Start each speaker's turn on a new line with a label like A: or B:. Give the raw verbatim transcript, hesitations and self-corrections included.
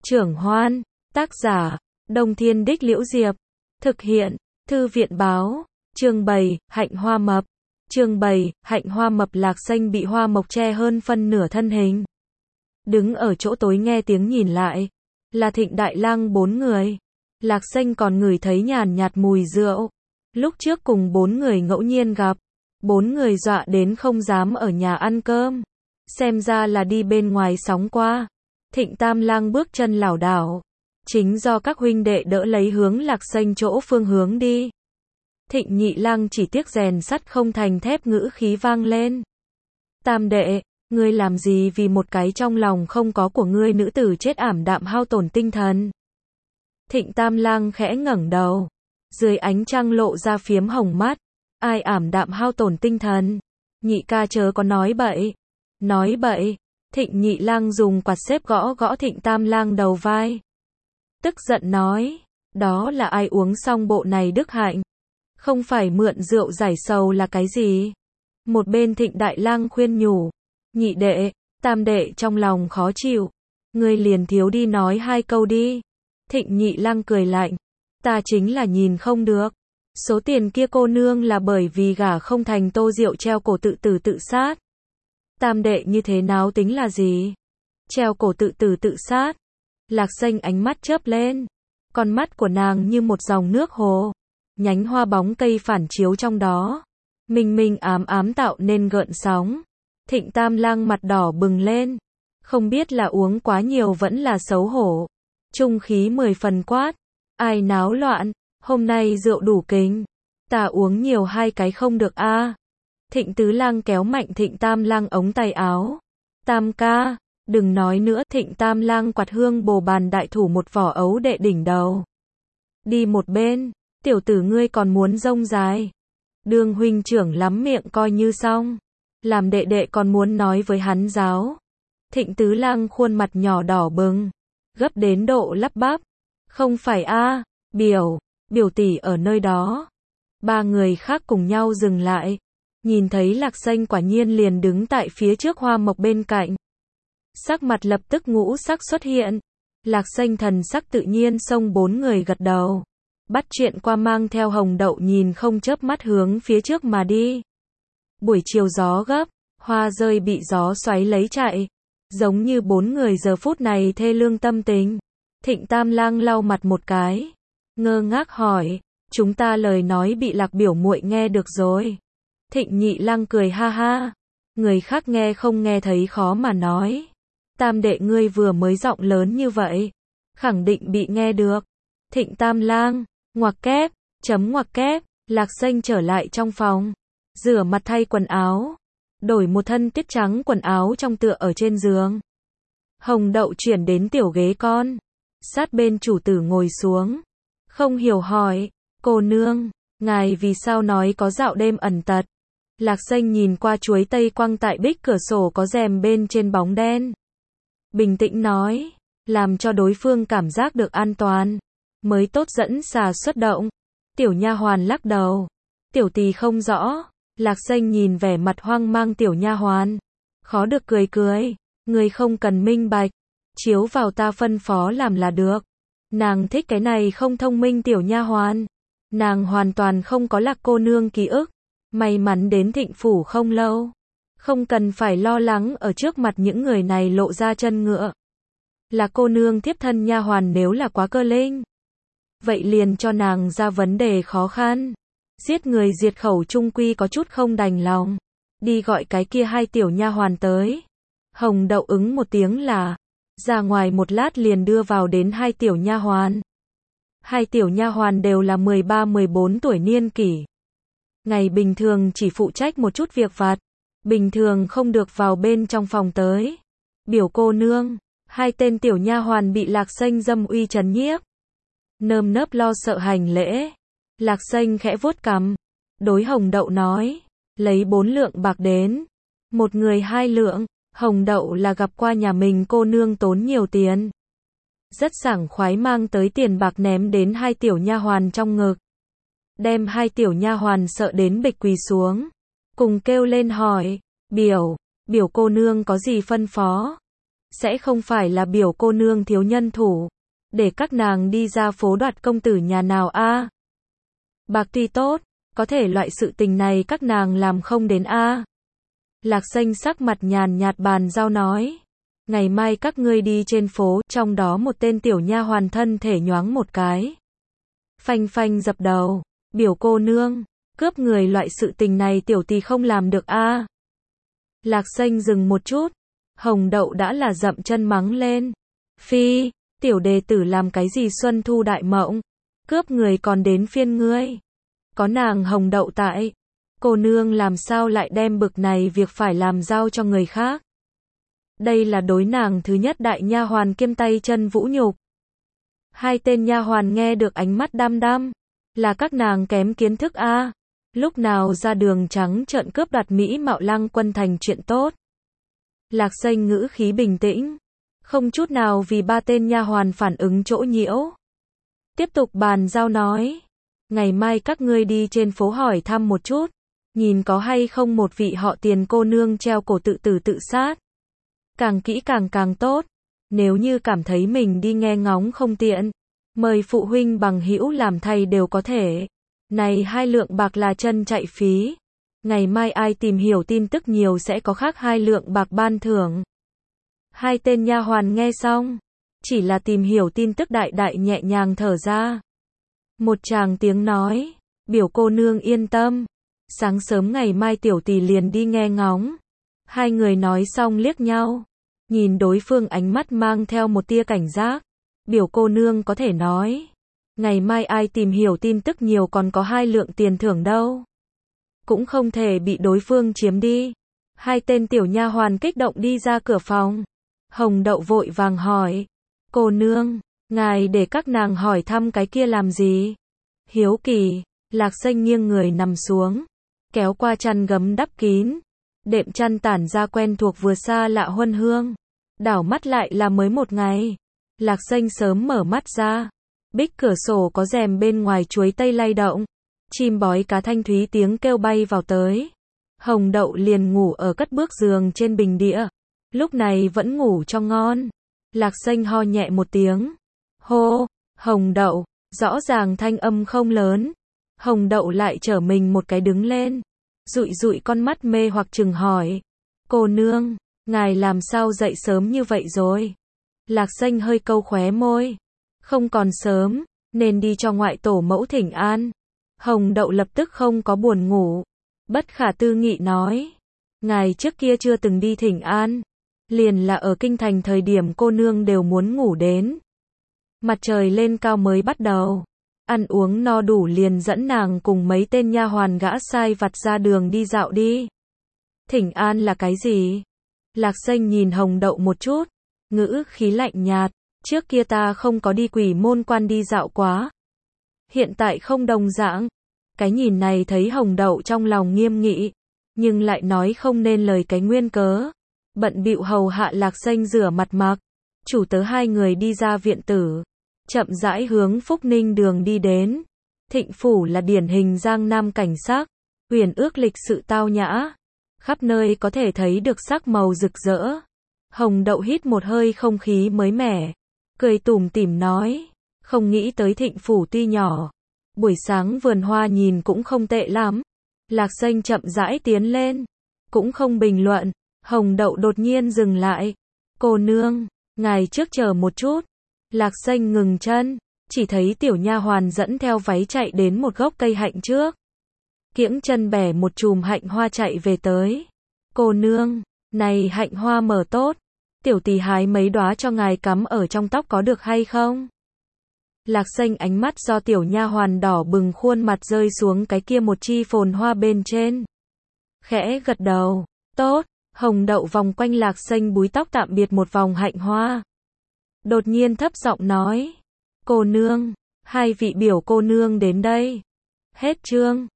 A: Trưởng Hoan, tác giả, Đông Thiên Đích Liễu Diệp, thực hiện, Thư viện báo, chương bảy, hạnh hoa mập. Chương bảy, hạnh hoa mập. Lạc Xanh bị hoa mộc che hơn phân nửa thân hình. Đứng ở chỗ tối nghe tiếng nhìn lại, là Thịnh Đại Lang bốn người. Lạc Xanh còn ngửi thấy nhàn nhạt mùi rượu. Lúc trước cùng bốn người ngẫu nhiên gặp, bốn người dọa đến không dám ở nhà ăn cơm. Xem ra là đi bên ngoài sóng qua. Thịnh Tam Lang bước chân lảo đảo, chính do các huynh đệ đỡ lấy hướng Lạc Xanh chỗ phương hướng đi. Thịnh Nhị Lang chỉ tiếc rèn sắt không thành thép, ngữ khí vang lên. Tam đệ, ngươi làm gì vì một cái trong lòng không có của ngươi nữ tử chết ảm đạm hao tổn tinh thần. Thịnh Tam Lang khẽ ngẩng đầu, dưới ánh trăng lộ ra phiếm hồng mắt. Ai ảm đạm hao tổn tinh thần? Nhị ca chớ có nói bậy. Nói bậy. Thịnh Nhị Lang dùng quạt xếp gõ gõ Thịnh Tam Lang đầu vai. Tức giận nói, đó là ai uống xong bộ này đức hạnh. Không phải mượn rượu giải sầu là cái gì? Một bên Thịnh Đại Lang khuyên nhủ, nhị đệ, tam đệ trong lòng khó chịu. Ngươi liền thiếu đi nói hai câu đi. Thịnh Nhị Lang cười lạnh, ta chính là nhìn không được. Số tiền kia cô nương là bởi vì gả không thành Tô Diệu treo cổ tự tử tự sát. Tam đệ như thế nào tính là gì? Treo cổ tự tử tự sát. Lạc Xanh ánh mắt chớp lên. Con mắt của nàng như một dòng nước hồ. Nhánh hoa bóng cây phản chiếu trong đó. Minh minh ám ám tạo nên gợn sóng. Thịnh Tam Lang mặt đỏ bừng lên. Không biết là uống quá nhiều vẫn là xấu hổ. Trung khí mười phần quát. Ai náo loạn, hôm nay rượu đủ kính. Ta uống nhiều hai cái không được a. À. Thịnh Tứ Lang kéo mạnh Thịnh Tam Lang ống tay áo. Tam ca, đừng nói nữa. Thịnh Tam Lang quạt hương bồ bàn đại thủ một vỏ ấu đệ đỉnh đầu. Đi một bên, tiểu tử ngươi còn muốn rông dài. Đương huynh trưởng lắm miệng coi như xong. Làm đệ đệ còn muốn nói với hắn giáo. Thịnh Tứ Lang khuôn mặt nhỏ đỏ bừng, gấp đến độ lắp bắp. Không phải a, à, biểu, biểu tỷ ở nơi đó. Ba người khác cùng nhau dừng lại. Nhìn thấy Lạc Xanh quả nhiên liền đứng tại phía trước hoa mộc bên cạnh. Sắc mặt lập tức ngũ sắc xuất hiện. Lạc Xanh thần sắc tự nhiên xông bốn người gật đầu. Bắt chuyện qua mang theo Hồng Đậu nhìn không chớp mắt hướng phía trước mà đi. Buổi chiều gió gấp, hoa rơi bị gió xoáy lấy chạy. Giống như bốn người giờ phút này thê lương tâm tình. Thịnh Tam Lang lau mặt một cái. Ngơ ngác hỏi, chúng ta lời nói bị Lạc biểu muội nghe được rồi. Thịnh Nhị Lang cười ha ha. Người khác nghe không nghe thấy khó mà nói. Tam đệ ngươi vừa mới giọng lớn như vậy, khẳng định bị nghe được. Thịnh Tam Lang, ngoặc kép, chấm ngoặc kép. Lạc Xanh trở lại trong phòng, rửa mặt thay quần áo, đổi một thân tiết trắng quần áo trong tựa ở trên giường. Hồng Đậu chuyển đến tiểu ghế con, sát bên chủ tử ngồi xuống. Không hiểu hỏi, cô nương, ngài vì sao nói có dạo đêm ẩn tật? Lạc Xanh nhìn qua chuối tây quăng tại bích cửa sổ có rèm bên trên bóng đen. Bình tĩnh nói, làm cho đối phương cảm giác được an toàn, mới tốt dẫn xà xuất động. Tiểu nha hoàn lắc đầu. Tiểu tỳ không rõ. Lạc Xanh nhìn vẻ mặt hoang mang tiểu nha hoàn. Khó được cười cười. Người không cần minh bạch. Chiếu vào ta phân phó làm là được. Nàng thích cái này không thông minh tiểu nha hoàn. Nàng hoàn toàn không có Lạc cô nương ký ức. May mắn đến Thịnh phủ không lâu. Không cần phải lo lắng ở trước mặt những người này lộ ra chân ngựa. Lạc cô nương tiếp thân nha hoàn nếu là quá cơ linh, vậy liền cho nàng ra vấn đề khó khăn. Giết người diệt khẩu trung quy có chút không đành lòng. Đi gọi cái kia hai tiểu nha hoàn tới. Hồng Đậu ứng một tiếng là, ra ngoài một lát liền đưa vào đến hai tiểu nha hoàn. Hai tiểu nha hoàn đều là mười ba mười bốn tuổi niên kỷ. Ngày bình thường chỉ phụ trách một chút việc vặt, bình thường không được vào bên trong phòng tới. Biểu cô nương, hai tên tiểu nha hoàn bị Lạc Xanh dâm uy trấn nhiếp. Nơm nớp lo sợ hành lễ. Lạc Xanh khẽ vuốt cằm, đối Hồng Đậu nói, lấy bốn lượng bạc đến. Một người hai lượng. Hồng Đậu là gặp qua nhà mình cô nương tốn nhiều tiền, rất sảng khoái mang tới tiền bạc ném đến hai tiểu nha hoàn trong ngực. Đem hai tiểu nha hoàn sợ đến bịch quỳ xuống, cùng kêu lên hỏi, biểu, biểu cô nương có gì phân phó? sẽ không phải là biểu cô nương thiếu nhân thủ, để các nàng đi ra phố đoạt công tử nhà nào a? Bạc tuy tốt, có thể loại sự tình này các nàng làm không đến a. Lạc Xanh sắc mặt nhàn nhạt bàn giao nói, ngày mai các ngươi đi trên phố, trong đó một tên tiểu nha hoàn thân thể nhoáng một cái. Phanh phanh dập đầu, biểu cô nương, cướp người loại sự tình này tiểu tỳ không làm được a. Lạc Xanh dừng một chút, Hồng Đậu đã là dậm chân mắng lên. Phi, tiểu đề tử làm cái gì xuân thu đại mộng, cướp người còn đến phiên ngươi. Có nàng Hồng Đậu tại, cô nương làm sao lại đem bực này việc phải làm giao cho người khác. Đây là đối nàng thứ nhất đại nha hoàn kiêm tay chân vũ nhục. Hai tên nha hoàn nghe được ánh mắt đăm đăm, là các nàng kém kiến thức a. Lúc nào ra đường trắng trợn cướp đoạt mỹ mạo Lăng Quân thành chuyện tốt. Lạc Xanh ngữ khí bình tĩnh, không chút nào vì ba tên nha hoàn phản ứng chỗ nhiễu. Tiếp tục bàn giao nói, ngày mai các ngươi đi trên phố hỏi thăm một chút, nhìn có hay không một vị họ Tiền cô nương treo cổ tự tử tự sát. Càng kỹ càng càng tốt, nếu như cảm thấy mình đi nghe ngóng không tiện, mời phụ huynh bằng hữu làm thay đều có thể. Này hai lượng bạc là chân chạy phí. Ngày mai ai tìm hiểu tin tức nhiều sẽ có khác hai lượng bạc ban thưởng. Hai tên nha hoàn nghe xong, chỉ là tìm hiểu tin tức đại đại nhẹ nhàng thở ra. Một tràng tiếng nói, biểu cô nương yên tâm, sáng sớm ngày mai tiểu tỷ liền đi nghe ngóng. Hai người nói xong liếc nhau, nhìn đối phương ánh mắt mang theo một tia cảnh giác. Biểu cô nương có thể nói, ngày mai ai tìm hiểu tin tức nhiều còn có hai lượng tiền thưởng đâu. Cũng không thể bị đối phương chiếm đi. Hai tên tiểu nha hoàn kích động đi ra cửa phòng. Hồng Đậu vội vàng hỏi, cô nương, ngài để các nàng hỏi thăm cái kia làm gì? Hiếu kỳ, Lạc Xanh nghiêng người nằm xuống, kéo qua chăn gấm đắp kín, đệm chăn tản ra quen thuộc vừa xa lạ huân hương. Đảo mắt lại là mới một ngày. Lạc Xanh sớm mở mắt ra, bích cửa sổ có rèm bên ngoài chuối tây lay động, chim bói cá thanh thúy tiếng kêu bay vào tới. Hồng Đậu liền ngủ ở cất bước giường trên bình đĩa, lúc này vẫn ngủ cho ngon. Lạc Xanh ho nhẹ một tiếng, hô, Hồng Đậu, rõ ràng thanh âm không lớn. Hồng Đậu lại trở mình một cái đứng lên, dụi dụi con mắt mê hoặc chừng hỏi, cô nương, ngài làm sao dậy sớm như vậy rồi? Lạc Xanh hơi câu khóe môi, không còn sớm, nên đi cho ngoại tổ mẫu thỉnh an. Hồng Đậu lập tức không có buồn ngủ, bất khả tư nghị nói, ngài trước kia chưa từng đi thỉnh an, liền là ở kinh thành thời điểm cô nương đều muốn ngủ đến. Mặt trời lên cao mới bắt đầu, ăn uống no đủ liền dẫn nàng cùng mấy tên nha hoàn gã sai vặt ra đường đi dạo đi. Thỉnh an là cái gì? Lạc Xanh nhìn Hồng Đậu một chút, ngữ khí lạnh nhạt, trước kia ta không có đi quỷ môn quan đi dạo quá. Hiện tại không đồng dạng. Cái nhìn này thấy Hồng Đậu trong lòng nghiêm nghị, nhưng lại nói không nên lời cái nguyên cớ. Bận bịu hầu hạ Lạc Xanh rửa mặt mặc, chủ tớ hai người đi ra viện tử, chậm rãi hướng Phúc Ninh đường đi đến. Thịnh phủ là điển hình Giang Nam cảnh sắc, huyền ước lịch sự tao nhã, khắp nơi có thể thấy được sắc màu rực rỡ. Hồng Đậu hít một hơi không khí mới mẻ, cười tủm tỉm nói, không nghĩ tới Thịnh phủ tuy nhỏ, buổi sáng vườn hoa nhìn cũng không tệ lắm. Lạc Xanh chậm rãi tiến lên, cũng không bình luận. Hồng Đậu đột nhiên dừng lại, cô nương, ngài trước chờ một chút. Lạc Xanh ngừng chân, chỉ thấy tiểu nha hoàn dẫn theo váy chạy đến một gốc cây hạnh trước, kiễng chân bẻ một chùm hạnh hoa chạy về tới. Cô nương, này hạnh hoa mở tốt, tiểu tỷ hái mấy đóa cho ngài cắm ở trong tóc có được hay không? Lạc Xanh ánh mắt do tiểu nha hoàn đỏ bừng khuôn mặt rơi xuống cái kia một chi phồn hoa bên trên, khẽ gật đầu, tốt. Hồng Đậu vòng quanh Lạc Xanh búi tóc tạm biệt một vòng hạnh hoa, đột nhiên thấp giọng nói, cô nương, hai vị biểu cô nương đến đây. Hết chương.